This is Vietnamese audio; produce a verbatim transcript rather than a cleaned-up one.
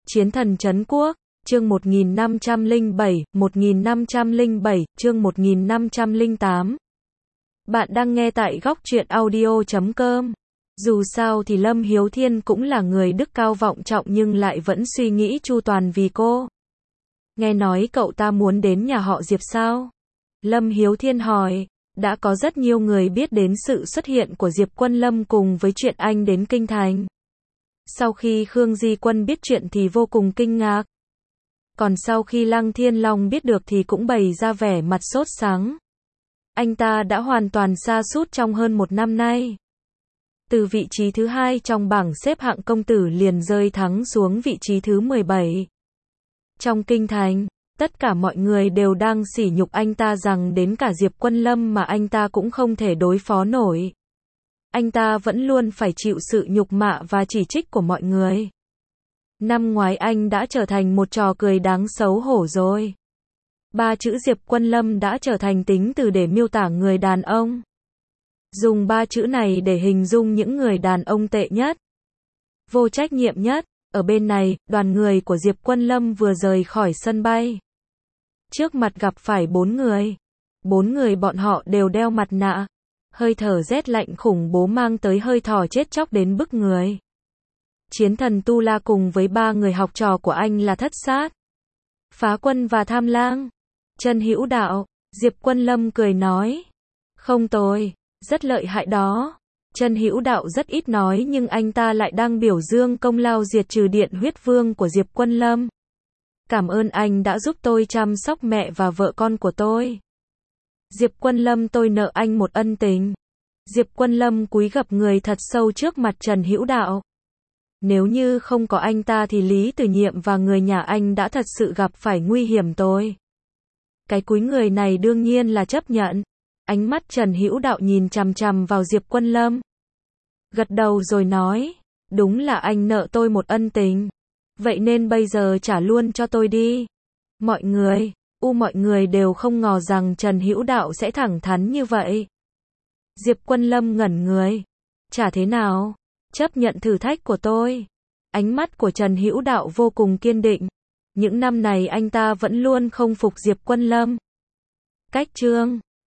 Chiến thần trấn quốc, chương một nghìn năm trăm lẻ bảy, một nghìn năm trăm lẻ bảy, chương một nghìn năm trăm lẻ tám. Bạn đang nghe tại góc truyện audio chấm com. Dù sao thì Lâm Hiếu Thiên cũng là người đức cao vọng trọng nhưng lại vẫn suy nghĩ chu toàn vì cô. Nghe nói cậu ta muốn đến nhà họ Diệp sao? Lâm Hiếu Thiên hỏi. Đã có rất nhiều người biết đến sự xuất hiện của Diệp Quân Lâm cùng với chuyện anh đến Kinh Thành. Sau khi Khương Di Quân biết chuyện thì vô cùng kinh ngạc. Còn sau khi Lăng Thiên Long biết được thì cũng bày ra vẻ mặt sốt sắng. Anh ta đã hoàn toàn sa sút trong hơn một năm nay. Từ vị trí thứ hai trong bảng xếp hạng công tử liền rơi thắng xuống vị trí thứ mười bảy. Trong Kinh Thành, tất cả mọi người đều đang sỉ nhục anh ta rằng đến cả Diệp Quân Lâm mà anh ta cũng không thể đối phó nổi. Anh ta vẫn luôn phải chịu sự nhục mạ và chỉ trích của mọi người. Năm ngoái anh đã trở thành một trò cười đáng xấu hổ rồi. Ba chữ Diệp Quân Lâm đã trở thành tính từ để miêu tả người đàn ông. Dùng ba chữ này để hình dung những người đàn ông tệ nhất, vô trách nhiệm nhất. Ở bên này, đoàn người của Diệp Quân Lâm vừa rời khỏi sân bay. Trước mặt gặp phải bốn người. Bốn người bọn họ đều đeo mặt nạ. Hơi thở rét lạnh khủng bố mang tới hơi thở chết chóc đến bức người. Chiến thần Tu La cùng với ba người học trò của anh là Thất Sát, Phá Quân và Tham Lang. Trần Hữu Đạo, Diệp Quân Lâm cười nói. Không tồi, rất lợi hại đó. Trần Hữu Đạo rất ít nói nhưng anh ta lại đang biểu dương công lao diệt trừ Điện Huyết Vương của Diệp Quân Lâm. Cảm ơn anh đã giúp tôi chăm sóc mẹ và vợ con của tôi. Diệp Quân Lâm, tôi nợ anh một ân tình. Diệp Quân Lâm cúi gập người thật sâu trước mặt Trần Hữu Đạo. Nếu như không có anh ta thì Lý Tử Nhiệm và người nhà anh đã thật sự gặp phải nguy hiểm tôi. Cái cúi người này đương nhiên là chấp nhận. Ánh mắt Trần Hữu Đạo nhìn chằm chằm vào Diệp Quân Lâm. Gật đầu rồi nói, đúng là anh nợ tôi một ân tình. Vậy nên bây giờ trả luôn cho tôi đi. Mọi người, u mọi người đều không ngờ rằng Trần Hữu Đạo sẽ thẳng thắn như vậy. Diệp Quân Lâm ngẩn người. Chả thế nào, chấp nhận thử thách của tôi. Ánh mắt của Trần Hữu Đạo vô cùng kiên định. Những năm này anh ta vẫn luôn không phục Diệp Quân Lâm. Cách chương